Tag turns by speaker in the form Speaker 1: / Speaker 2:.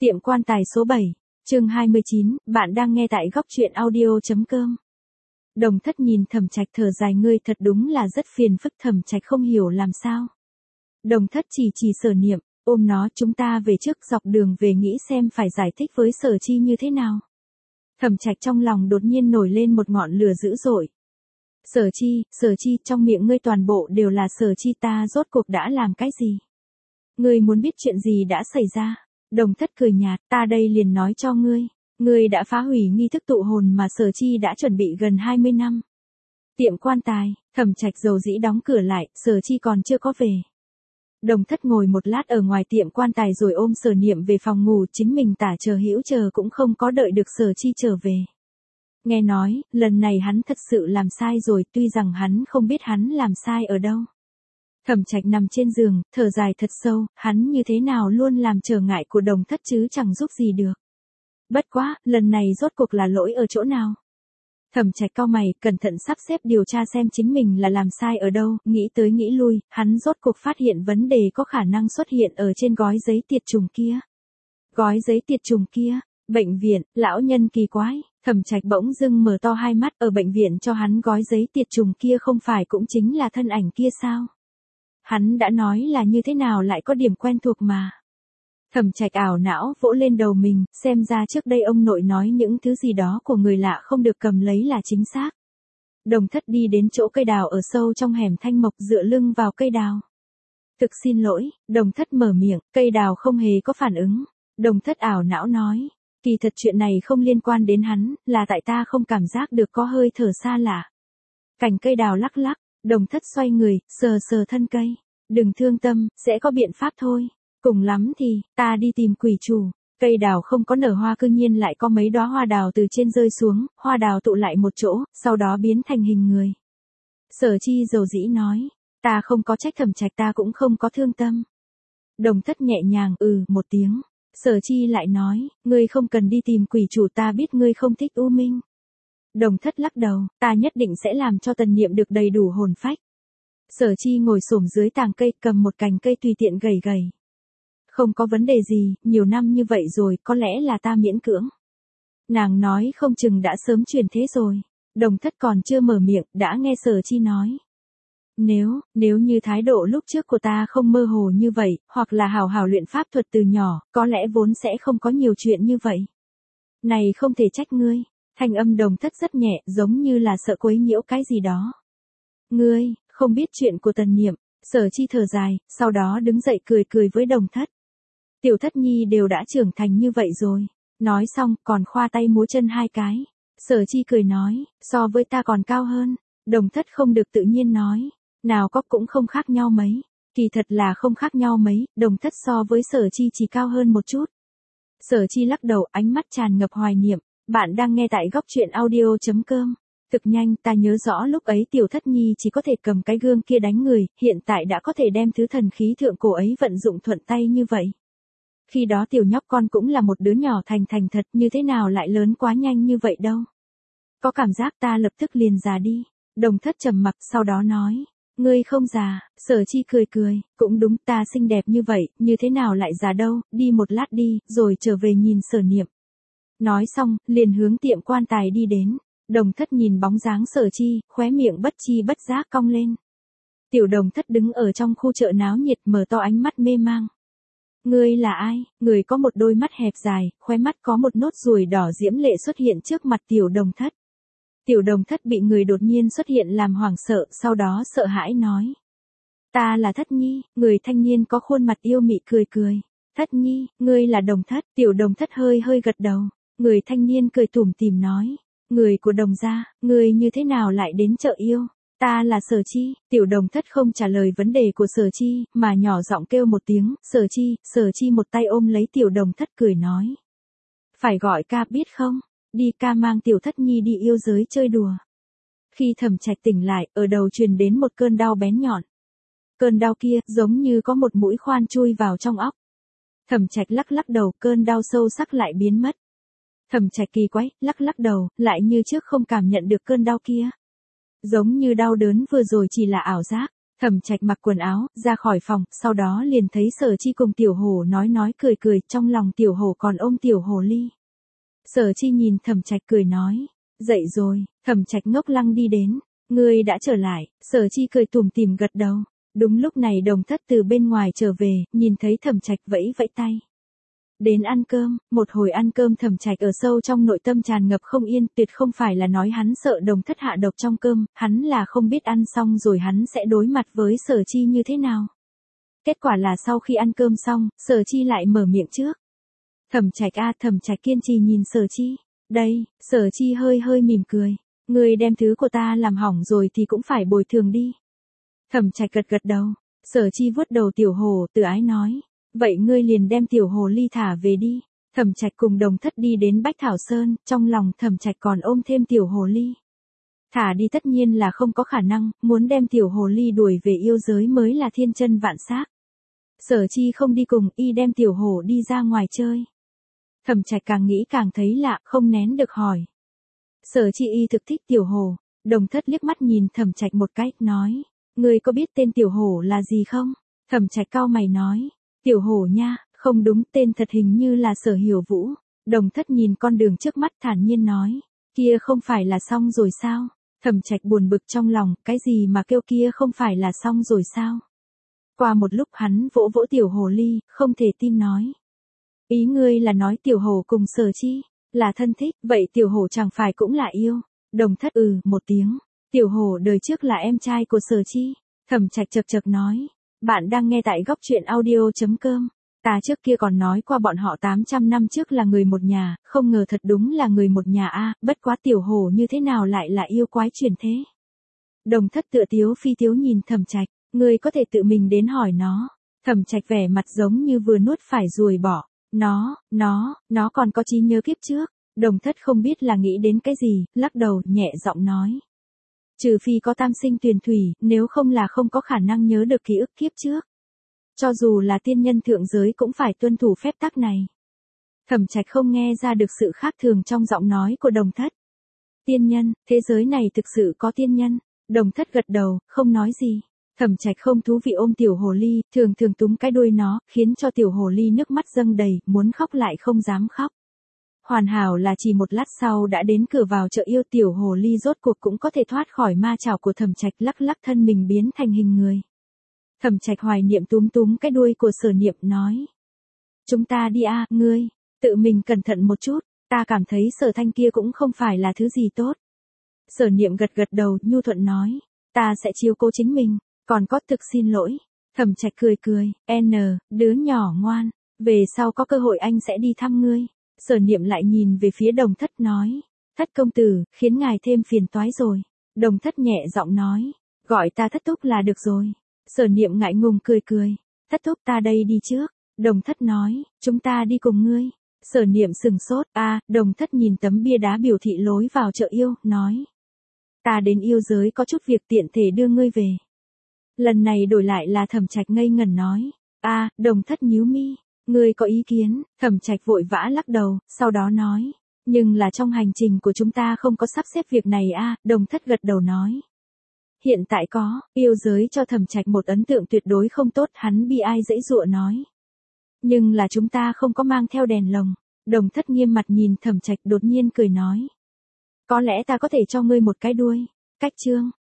Speaker 1: Tiệm quan tài số 7, chương 29, bạn đang nghe tại góc truyện audio.com. Đồng Thất nhìn Thẩm Trạch thở dài, ngươi thật đúng là rất phiền phức. Thẩm Trạch không hiểu làm sao. Đồng Thất chỉ Sở Niệm, ôm nó, chúng ta về trước, dọc đường về nghĩ xem phải giải thích với Sở Chi như thế nào. Thẩm Trạch trong lòng đột nhiên nổi lên một ngọn lửa dữ dội. Sở Chi, trong miệng ngươi toàn bộ đều là Sở Chi, ta rốt cuộc đã làm cái gì? Ngươi muốn biết chuyện gì đã xảy ra? Đồng Thất cười nhạt, ta đây liền nói cho ngươi. Ngươi đã phá hủy nghi thức tụ hồn mà Sở Chi đã chuẩn bị gần 20 năm. Tiệm quan tài, Thẩm Trạch dầu dĩ đóng cửa lại, Sở Chi còn chưa có về. Đồng Thất ngồi một lát ở ngoài tiệm quan tài rồi ôm Sở Niệm về phòng ngủ, chính mình tả chờ hữu chờ cũng không có đợi được Sở Chi trở về. Nghe nói, lần này hắn thật sự làm sai rồi, tuy rằng hắn không biết hắn làm sai ở đâu. Thẩm Trạch nằm trên giường, thở dài thật sâu, hắn như thế nào luôn làm trở ngại của Đồng Thất chứ chẳng giúp gì được. Bất quá, lần này rốt cuộc là lỗi ở chỗ nào? Thẩm Trạch cau mày, cẩn thận sắp xếp điều tra xem chính mình là làm sai ở đâu, nghĩ tới nghĩ lui, hắn rốt cuộc phát hiện vấn đề có khả năng xuất hiện ở trên gói giấy tiệt trùng kia. Gói giấy tiệt trùng kia, bệnh viện, lão nhân kỳ quái, Thẩm Trạch bỗng dưng mở to hai mắt, ở bệnh viện cho hắn gói giấy tiệt trùng kia không phải cũng chính là thân ảnh kia sao? Hắn đã nói là như thế nào lại có điểm quen thuộc mà. Thẩm Trạch ảo não vỗ lên đầu mình, xem ra trước đây ông nội nói những thứ gì đó của người lạ không được cầm lấy là chính xác. Đồng Thất đi đến chỗ cây đào ở sâu trong hẻm thanh mộc, dựa lưng vào cây đào. Thực xin lỗi, Đồng Thất mở miệng, cây đào không hề có phản ứng. Đồng Thất ảo não nói, kỳ thật chuyện này không liên quan đến hắn, là tại ta không cảm giác được có hơi thở xa lạ. Cành cây đào lắc lắc, Đồng Thất xoay người, sờ sờ thân cây. Đừng thương tâm, sẽ có biện pháp thôi. Cùng lắm thì, ta đi tìm quỷ chủ. Cây đào không có nở hoa, cư nhiên lại có mấy đóa hoa đào từ trên rơi xuống, hoa đào tụ lại một chỗ, sau đó biến thành hình người. Sở Chi dầu dĩ nói, ta không có trách Thẩm Trạch, ta cũng không có thương tâm. Đồng Thất nhẹ nhàng một tiếng. Sở Chi lại nói, ngươi không cần đi tìm quỷ chủ, ta biết ngươi không thích U Minh. Đồng Thất lắc đầu, ta nhất định sẽ làm cho Tần Niệm được đầy đủ hồn phách. Sở Chi ngồi xổm dưới tàng cây, cầm một cành cây tùy tiện gầy gầy. Không có vấn đề gì, nhiều năm như vậy rồi, có lẽ là ta miễn cưỡng. Nàng nói không chừng đã sớm chuyển thế rồi. Đồng Thất còn chưa mở miệng, đã nghe Sở Chi nói. Nếu như thái độ lúc trước của ta không mơ hồ như vậy, hoặc là hào hào luyện pháp thuật từ nhỏ, có lẽ vốn sẽ không có nhiều chuyện như vậy. Này không thể trách ngươi. Thanh âm Đồng Thất rất nhẹ, giống như là sợ quấy nhiễu cái gì đó. Ngươi, không biết chuyện của Tần Niệm. Sở Chi thở dài, sau đó đứng dậy cười với Đồng Thất. Tiểu Thất Nhi đều đã trưởng thành như vậy rồi. Nói xong, còn khoa tay múa chân hai cái. Sở Chi cười nói, so với ta còn cao hơn. Đồng Thất không được tự nhiên nói, nào có cũng không khác nhau mấy. Kỳ thật là không khác nhau mấy, Đồng Thất so với Sở Chi chỉ cao hơn một chút. Sở Chi lắc đầu, ánh mắt tràn ngập hoài niệm. Bạn đang nghe tại góc truyện audio.com. Thực nhanh, ta nhớ rõ lúc ấy Tiểu Thất Nhi chỉ có thể cầm cái gương kia đánh người, hiện tại đã có thể đem thứ thần khí thượng cổ ấy vận dụng thuận tay như vậy. Khi đó tiểu nhóc con cũng là một đứa nhỏ thành thật, như thế nào lại lớn quá nhanh như vậy đâu. Có cảm giác ta lập tức liền già đi. Đồng Thất trầm mặc, sau đó nói, ngươi không già. Sở Chi cười, cũng đúng, ta xinh đẹp như vậy, như thế nào lại già đâu, đi một lát đi, rồi trở về nhìn Sở Niệm. Nói xong, liền hướng tiệm quan tài đi đến. Đồng Thất nhìn bóng dáng Sở Chi, khóe miệng bất chi bất giác cong lên. Tiểu Đồng Thất đứng ở trong khu chợ náo nhiệt, mở to ánh mắt mê mang. Ngươi là ai? Người có một đôi mắt hẹp dài, khóe mắt có một nốt ruồi đỏ diễm lệ xuất hiện trước mặt Tiểu Đồng Thất. Tiểu Đồng Thất bị người đột nhiên xuất hiện làm hoảng sợ, sau đó sợ hãi nói. Ta là Thất Nhi. Người thanh niên có khuôn mặt yêu mị cười. Thất Nhi, ngươi là Đồng Thất. Tiểu Đồng Thất hơi gật đầu. Người thanh niên cười tủm tỉm nói. Người của Đồng gia, ngươi như thế nào lại đến chợ yêu? Ta là Sở Chi. Tiểu Đồng Thất không trả lời vấn đề của Sở Chi, mà nhỏ giọng kêu một tiếng, Sở Chi một tay ôm lấy Tiểu Đồng Thất cười nói. Phải gọi ca biết không? Đi, ca mang Tiểu Thất Nhi đi yêu giới chơi đùa. Khi Thẩm Trạch tỉnh lại, ở đầu truyền đến một cơn đau bén nhọn. Cơn đau kia, giống như có một mũi khoan chui vào trong óc. Thẩm Trạch lắc đầu, cơn đau sâu sắc lại biến mất. Thẩm Trạch kỳ quái, lắc đầu, lại như trước không cảm nhận được cơn đau kia. Giống như đau đớn vừa rồi chỉ là ảo giác. Thẩm Trạch mặc quần áo, ra khỏi phòng, sau đó liền thấy Sở Chi cùng Tiểu Hổ nói cười cười, trong lòng Tiểu Hổ còn ôm Tiểu Hồ Ly. Sở Chi nhìn Thẩm Trạch cười nói, dậy rồi. Thẩm Trạch ngốc lăng đi đến, ngươi đã trở lại. Sở Chi cười tủm tỉm gật đầu. Đúng lúc này Đồng Thất từ bên ngoài trở về, nhìn thấy Thẩm Trạch vẫy vẫy tay. Đến ăn cơm. Một hồi ăn cơm Thẩm Trạch ở sâu trong nội tâm tràn ngập không yên, tuyệt không phải là nói hắn sợ Đồng Thất hạ độc trong cơm, hắn là không biết ăn xong rồi hắn sẽ đối mặt với Sở Chi như thế nào. Kết quả là sau khi ăn cơm xong, Sở Chi lại mở miệng trước. Thẩm Trạch a. Thẩm Trạch kiên trì nhìn Sở Chi. Đây. Sở Chi hơi mỉm cười. Ngươi đem thứ của ta làm hỏng rồi thì cũng phải bồi thường đi. Thẩm Trạch gật đầu. Sở Chi vuốt đầu Tiểu Hồ, từ ái nói. Vậy ngươi liền đem Tiểu Hồ Ly thả về đi. Thẩm Trạch cùng Đồng Thất đi đến Bách Thảo Sơn, trong lòng Thẩm Trạch còn ôm thêm Tiểu Hồ Ly. Thả đi tất nhiên là không có khả năng, muốn đem Tiểu Hồ Ly đuổi về yêu giới mới là thiên chân vạn xác. Sở Chi không đi cùng, y đem Tiểu Hồ đi ra ngoài chơi. Thẩm Trạch càng nghĩ càng thấy lạ, không nén được hỏi. Sở Chi y thực thích Tiểu Hồ. Đồng Thất liếc mắt nhìn Thẩm Trạch một cái, nói. Ngươi có biết tên Tiểu Hồ là gì không? Thẩm Trạch cau mày nói. Tiểu Hồ nha, không đúng, tên thật hình như là Sở Hiểu Vũ. Đồng Thất nhìn con đường trước mắt thản nhiên nói. Kia không phải là xong rồi sao? Thẩm Trạch buồn bực trong lòng, cái gì mà kêu kia không phải là xong rồi sao? Qua một lúc hắn vỗ vỗ Tiểu Hồ Ly, không thể tin nói. Ý ngươi là nói Tiểu Hồ cùng Sở Chi là thân thích, vậy Tiểu Hồ chẳng phải cũng là yêu? Đồng Thất một tiếng. Tiểu Hồ đời trước là em trai của Sở Chi. Thẩm Trạch chậc nói. Bạn đang nghe tại góc truyện audio.com. Ta trước kia còn nói qua bọn họ 800 năm trước là người một nhà, không ngờ thật đúng là người một nhà a. Bất quá Tiểu Hồ như thế nào lại là yêu quái chuyển thế? Đồng Thất tựa tiếu phi tiếu nhìn Thẩm Trạch. Ngươi có thể tự mình đến hỏi nó. Thẩm Trạch vẻ mặt giống như vừa nuốt phải ruồi bỏ. Nó còn có trí nhớ kiếp trước. Đồng Thất không biết là nghĩ đến cái gì, lắc đầu, nhẹ giọng nói. Trừ phi có tam sinh tuyền thủy, nếu không là không có khả năng nhớ được ký ức kiếp trước. Cho dù là tiên nhân thượng giới cũng phải tuân thủ phép tắc này. Thẩm Trạch không nghe ra được sự khác thường trong giọng nói của Đồng Thất. Tiên nhân, thế giới này thực sự có tiên nhân. Đồng Thất gật đầu, không nói gì. Thẩm Trạch không thú vị ôm Tiểu Hồ Ly, thường túm cái đuôi nó, khiến cho Tiểu Hồ Ly nước mắt dâng đầy, muốn khóc lại không dám khóc. Hoàn hảo là chỉ một lát sau đã đến cửa vào chợ yêu. Tiểu Hồ Ly rốt cuộc cũng có thể thoát khỏi ma chảo của Thẩm Trạch, lắc thân mình biến thành hình người. Thẩm Trạch hoài niệm túm cái đuôi của Sở Niệm nói. Chúng ta đi a, ngươi, tự mình cẩn thận một chút, ta cảm thấy Sở Thanh kia cũng không phải là thứ gì tốt. Sở Niệm gật đầu, nhu thuận nói. Ta sẽ chiếu cố chính mình, còn có thực xin lỗi. Thẩm Trạch cười, đứa nhỏ ngoan, về sau có cơ hội anh sẽ đi thăm ngươi. Sở Niệm lại nhìn về phía Đồng Thất nói. Thất công tử, khiến ngài thêm phiền toái rồi. Đồng Thất nhẹ giọng nói. Gọi ta Thất thúc là được rồi. Sở Niệm ngại ngùng cười. Thất thúc ta đây đi trước. Đồng Thất nói. Chúng ta đi cùng ngươi. Sở Niệm sừng sốt. Đồng Thất nhìn tấm bia đá biểu thị lối vào chợ yêu, nói. Ta đến yêu giới có chút việc tiện thể đưa ngươi về. Lần này đổi lại là Thẩm Trạch ngây ngẩn nói. Đồng Thất nhíu mi. Ngươi có ý kiến? Thẩm Trạch vội vã lắc đầu, sau đó nói. Nhưng là trong hành trình của chúng ta không có sắp xếp việc này Đồng Thất gật đầu nói. Hiện tại có, yêu giới cho Thẩm Trạch một ấn tượng tuyệt đối không tốt, hắn bi ai dãy dụa nói. Nhưng là chúng ta không có mang theo đèn lồng. Đồng Thất nghiêm mặt nhìn Thẩm Trạch đột nhiên cười nói. Có lẽ ta có thể cho ngươi một cái đuôi. Cách chương.